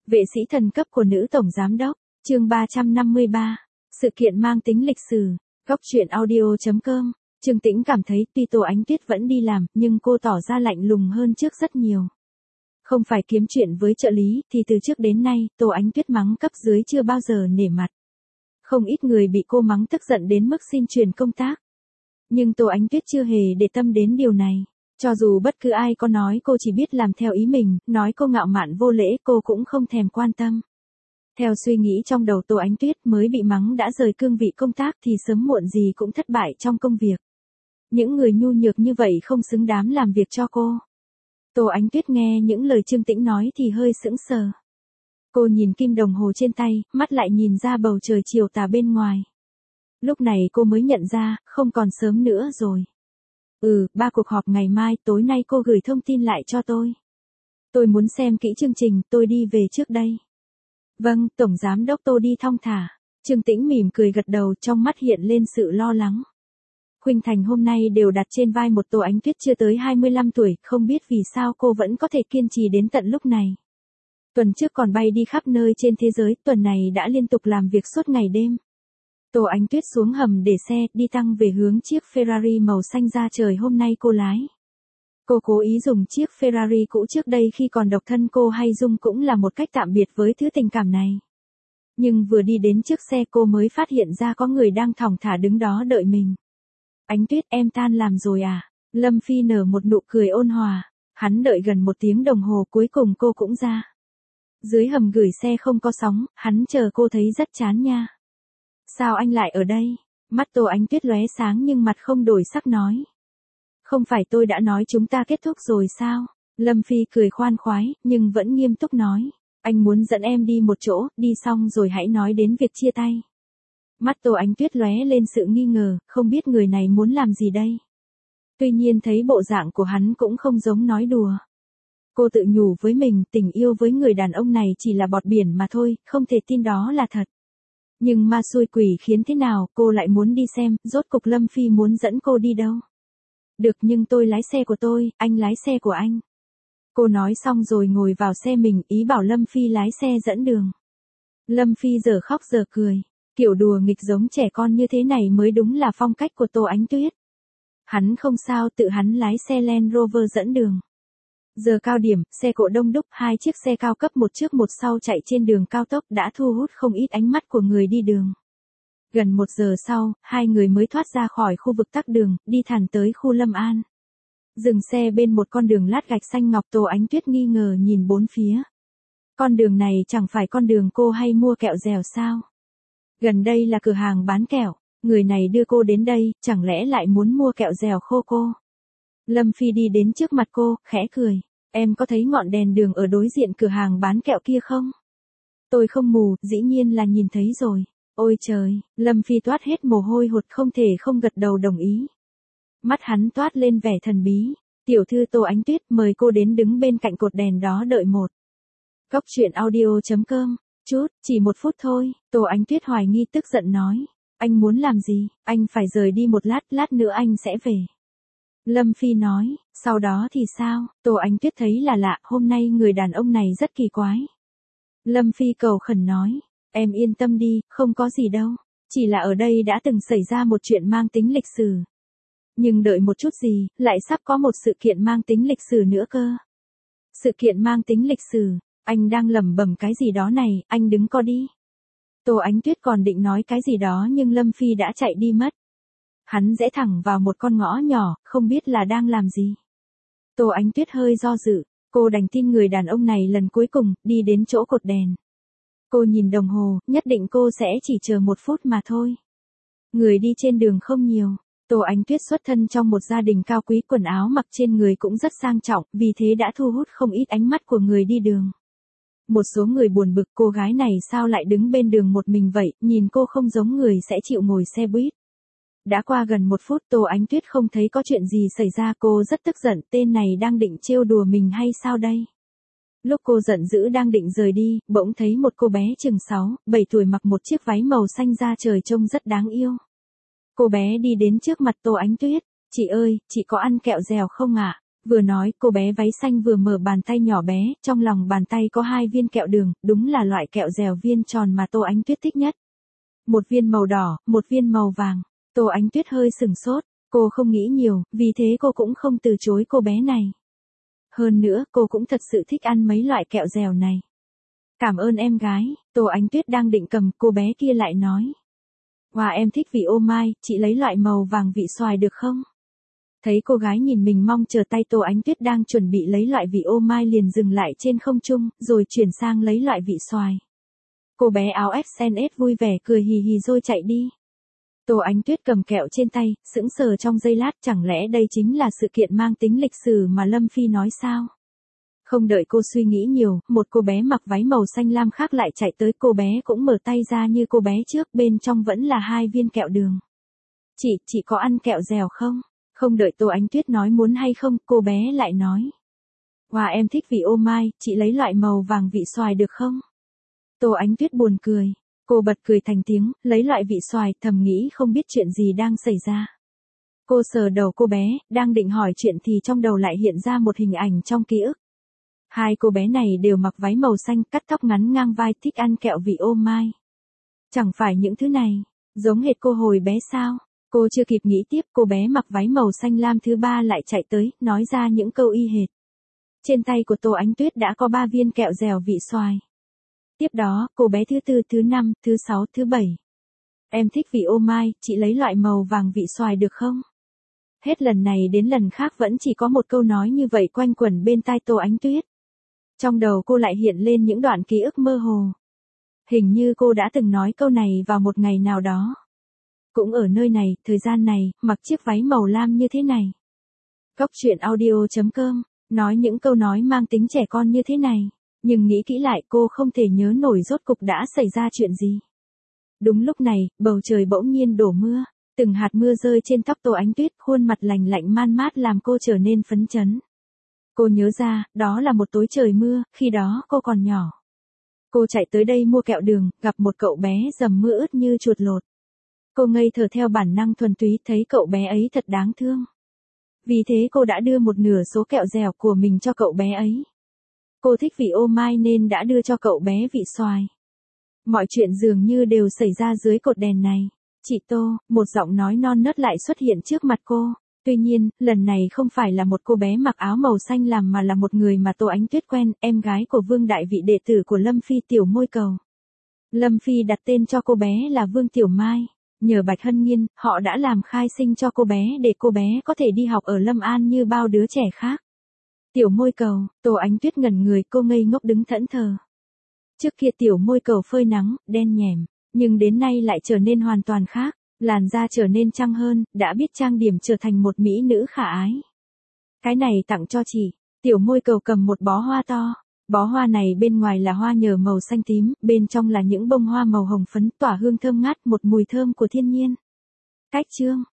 Vệ sĩ thần cấp của nữ tổng giám đốc, chương 353. Sự kiện mang tính lịch sử. Góc truyện audio.com. Trương Tĩnh cảm thấy tuy Tô Ánh Tuyết vẫn đi làm, nhưng cô tỏ ra lạnh lùng hơn trước rất nhiều. Không phải kiếm chuyện với trợ lý, thì từ trước đến nay, Tô Ánh Tuyết mắng cấp dưới chưa bao giờ nể mặt. Không ít người bị cô mắng tức giận đến mức xin chuyển công tác. Nhưng Tô Ánh Tuyết chưa hề để tâm đến điều này. Cho dù bất cứ ai có nói cô chỉ biết làm theo ý mình, nói cô ngạo mạn vô lễ, cô cũng không thèm quan tâm. Theo suy nghĩ trong đầu Tô Ánh Tuyết, mới bị mắng đã rời cương vị công tác thì sớm muộn gì cũng thất bại trong công việc. Những người nhu nhược như vậy không xứng đáng làm việc cho cô. Tô Ánh Tuyết nghe những lời Trương Tĩnh nói thì hơi sững sờ. Cô nhìn kim đồng hồ trên tay, mắt lại nhìn ra bầu trời chiều tà bên ngoài. Lúc này cô mới nhận ra, không còn sớm nữa rồi. 3 cuộc họp ngày mai, tối nay cô gửi thông tin lại cho tôi. Tôi muốn xem kỹ chương trình, tôi đi về trước đây. Vâng, Tổng Giám đốc Tô đi thong thả. Trương Tĩnh mỉm cười gật đầu, trong mắt hiện lên sự lo lắng. Khuynh Thành hôm nay đều đặt trên vai một Tô Ánh Tuyết chưa tới 25 tuổi, không biết vì sao cô vẫn có thể kiên trì đến tận lúc này. Tuần trước còn bay đi khắp nơi trên thế giới, tuần này đã liên tục làm việc suốt ngày đêm. Tô Ánh Tuyết xuống hầm để xe, đi tăng về hướng chiếc Ferrari màu xanh da trời hôm nay cô lái. Cô cố ý dùng chiếc Ferrari cũ trước đây khi còn độc thân, cô hay dùng cũng là một cách tạm biệt với thứ tình cảm này. Nhưng vừa đi đến trước xe cô mới phát hiện ra có người đang thong thả đứng đó đợi mình. Ánh Tuyết, em tan làm rồi à? Lâm Phi nở một nụ cười ôn hòa. Hắn đợi gần 1 tiếng đồng hồ cuối cùng cô cũng ra. Dưới hầm gửi xe không có sóng, hắn chờ cô thấy rất chán nha. Sao anh lại ở đây? Mắt Tô Ánh Tuyết lóe sáng nhưng mặt không đổi sắc nói. Không phải tôi đã nói chúng ta kết thúc rồi sao? Lâm Phi cười khoan khoái, nhưng vẫn nghiêm túc nói. Anh muốn dẫn em đi một chỗ, đi xong rồi hãy nói đến việc chia tay. Mắt Tô Ánh Tuyết lóe lên sự nghi ngờ, không biết người này muốn làm gì đây? Tuy nhiên thấy bộ dạng của hắn cũng không giống nói đùa. Cô tự nhủ với mình, tình yêu với người đàn ông này chỉ là bọt biển mà thôi, không thể tin đó là thật. Nhưng ma xui quỷ khiến thế nào, cô lại muốn đi xem, rốt cục Lâm Phi muốn dẫn cô đi đâu. Được, nhưng tôi lái xe của tôi, anh lái xe của anh. Cô nói xong rồi ngồi vào xe mình, ý bảo Lâm Phi lái xe dẫn đường. Lâm Phi giờ khóc giờ cười, kiểu đùa nghịch giống trẻ con như thế này mới đúng là phong cách của Tô Ánh Tuyết. Hắn không sao, tự hắn lái xe Land Rover dẫn đường. Giờ cao điểm, xe cộ đông đúc, 2 chiếc xe cao cấp một trước một sau chạy trên đường cao tốc đã thu hút không ít ánh mắt của người đi đường. Gần 1 giờ sau, 2 người mới thoát ra khỏi khu vực tắc đường, đi thẳng tới khu Lâm An. Dừng xe bên một con đường lát gạch xanh ngọc. Tô Ánh Tuyết nghi ngờ nhìn bốn phía. Con đường này chẳng phải con đường cô hay mua kẹo dẻo sao? Gần đây là cửa hàng bán kẹo, người này đưa cô đến đây, chẳng lẽ lại muốn mua kẹo dẻo khô cô? Lâm Phi đi đến trước mặt cô, khẽ cười. Em có thấy ngọn đèn đường ở đối diện cửa hàng bán kẹo kia không? Tôi không mù, dĩ nhiên là nhìn thấy rồi. Ôi trời, Lâm Phi toát hết mồ hôi hột, không thể không gật đầu đồng ý. Mắt hắn toát lên vẻ thần bí. Tiểu thư Tô Ánh Tuyết, mời cô đến đứng bên cạnh cột đèn đó đợi một. Góc truyện audio.com. Chút, chỉ 1 phút thôi. Tô Ánh Tuyết hoài nghi tức giận nói. Anh muốn làm gì? Anh phải rời đi một lát, lát nữa anh sẽ về. Lâm Phi nói, sau đó thì sao? Tô Ánh Tuyết thấy là lạ, hôm nay người đàn ông này rất kỳ quái. Lâm Phi cầu khẩn nói, em yên tâm đi, không có gì đâu. Chỉ là ở đây đã từng xảy ra một chuyện mang tính lịch sử. Nhưng đợi một chút gì, lại sắp có một sự kiện mang tính lịch sử nữa cơ. Sự kiện mang tính lịch sử, anh đang lẩm bẩm cái gì đó này, anh đứng co đi. Tô Ánh Tuyết còn định nói cái gì đó nhưng Lâm Phi đã chạy đi mất. Hắn rẽ thẳng vào một con ngõ nhỏ, không biết là đang làm gì. Tô Ánh Tuyết hơi do dự, cô đành tin người đàn ông này lần cuối cùng, đi đến chỗ cột đèn. Cô nhìn đồng hồ, nhất định cô sẽ chỉ chờ 1 phút mà thôi. Người đi trên đường không nhiều. Tô Ánh Tuyết xuất thân trong một gia đình cao quý, quần áo mặc trên người cũng rất sang trọng, vì thế đã thu hút không ít ánh mắt của người đi đường. Một số người buồn bực, cô gái này sao lại đứng bên đường một mình vậy, nhìn cô không giống người sẽ chịu ngồi xe buýt. Đã qua gần 1 phút, Tô Ánh Tuyết không thấy có chuyện gì xảy ra, cô rất tức giận, tên này đang định trêu đùa mình hay sao đây? Lúc cô giận dữ đang định rời đi, bỗng thấy một cô bé chừng 6, 7 tuổi mặc một chiếc váy màu xanh da trời trông rất đáng yêu. Cô bé đi đến trước mặt Tô Ánh Tuyết, chị ơi, chị có ăn kẹo dẻo không ạ? Vừa nói cô bé váy xanh vừa mở bàn tay nhỏ bé, trong lòng bàn tay có 2 viên kẹo đường, đúng là loại kẹo dẻo viên tròn mà Tô Ánh Tuyết thích nhất. Một viên màu đỏ, một viên màu vàng. Tô Ánh Tuyết hơi sửng sốt, cô không nghĩ nhiều, vì thế cô cũng không từ chối cô bé này. Hơn nữa, cô cũng thật sự thích ăn mấy loại kẹo dẻo này. Cảm ơn em gái, Tô Ánh Tuyết đang định cầm, cô bé kia lại nói. Wow, em thích vị ô mai, chị lấy loại màu vàng vị xoài được không? Thấy cô gái nhìn mình mong chờ tay, Tô Ánh Tuyết đang chuẩn bị lấy loại vị ô mai liền dừng lại trên không trung, rồi chuyển sang lấy loại vị xoài. Cô bé áo SNS vui vẻ cười hì hì rồi chạy đi. Tô Ánh Tuyết cầm kẹo trên tay, sững sờ trong giây lát, chẳng lẽ đây chính là sự kiện mang tính lịch sử mà Lâm Phi nói sao? Không đợi cô suy nghĩ nhiều, một cô bé mặc váy màu xanh lam khác lại chạy tới, cô bé cũng mở tay ra như cô bé trước, bên trong vẫn là 2 viên kẹo đường. Chị có ăn kẹo dẻo không? Không đợi Tô Ánh Tuyết nói muốn hay không, cô bé lại nói. Wow, em thích vị ô mai, chị lấy loại màu vàng vị xoài được không? Tô Ánh Tuyết buồn cười. Cô bật cười thành tiếng, lấy loại vị xoài, thầm nghĩ không biết chuyện gì đang xảy ra. Cô sờ đầu cô bé, đang định hỏi chuyện thì trong đầu lại hiện ra một hình ảnh trong ký ức. 2 cô bé này đều mặc váy màu xanh, cắt tóc ngắn ngang vai, thích ăn kẹo vị ô mai. Chẳng phải những thứ này, giống hệt cô hồi bé sao? Cô chưa kịp nghĩ tiếp, cô bé mặc váy màu xanh lam thứ 3 lại chạy tới, nói ra những câu y hệt. Trên tay của Tô Ánh Tuyết đã có 3 viên kẹo dẻo vị xoài. Tiếp đó, cô bé thứ 4, thứ 5, thứ 6, thứ 7. Em thích vị ô mai, chị lấy loại màu vàng vị xoài được không? Hết lần này đến lần khác vẫn chỉ có một câu nói như vậy quanh quẩn bên tai Tô Ánh Tuyết. Trong đầu cô lại hiện lên những đoạn ký ức mơ hồ. Hình như cô đã từng nói câu này vào một ngày nào đó. Cũng ở nơi này, thời gian này, mặc chiếc váy màu lam như thế này. Góc truyện audio.com, nói những câu nói mang tính trẻ con như thế này. Nhưng nghĩ kỹ lại cô không thể nhớ nổi rốt cục đã xảy ra chuyện gì. Đúng lúc này, bầu trời bỗng nhiên đổ mưa. Từng hạt mưa rơi trên tóc Tô Ánh Tuyết, khuôn mặt lành lạnh man mát làm cô trở nên phấn chấn. Cô nhớ ra, đó là một tối trời mưa, khi đó cô còn nhỏ. Cô chạy tới đây mua kẹo đường, gặp một cậu bé dầm mưa ướt như chuột lột. Cô ngây thơ theo bản năng thuần túy, thấy cậu bé ấy thật đáng thương. Vì thế cô đã đưa một nửa số kẹo dẻo của mình cho cậu bé ấy. Cô thích vị ô mai nên đã đưa cho cậu bé vị xoài. Mọi chuyện dường như đều xảy ra dưới cột đèn này. Chị Tô, một giọng nói non nớt lại xuất hiện trước mặt cô. Tuy nhiên, lần này không phải là một cô bé mặc áo màu xanh lam mà là một người mà Tô Ánh Tuyết quen, em gái của Vương Đại Vị, đệ tử của Lâm Phi, Tiểu Môi Cầu. Lâm Phi đặt tên cho cô bé là Vương Tiểu Mai. Nhờ Bạch Hân Nhiên, họ đã làm khai sinh cho cô bé để cô bé có thể đi học ở Lâm An như bao đứa trẻ khác. Tiểu Môi Cầu, Tô Ánh Tuyết ngẩn người, cô ngây ngốc đứng thẫn thờ. Trước kia Tiểu Môi Cầu phơi nắng, đen nhẻm, nhưng đến nay lại trở nên hoàn toàn khác, làn da trở nên trắng hơn, đã biết trang điểm, trở thành một mỹ nữ khả ái. Cái này tặng cho chị. Tiểu Môi Cầu cầm một bó hoa to. Bó hoa này bên ngoài là hoa nhờ màu xanh tím, bên trong là những bông hoa màu hồng phấn, tỏa hương thơm ngát, một mùi thơm của thiên nhiên. Cách chương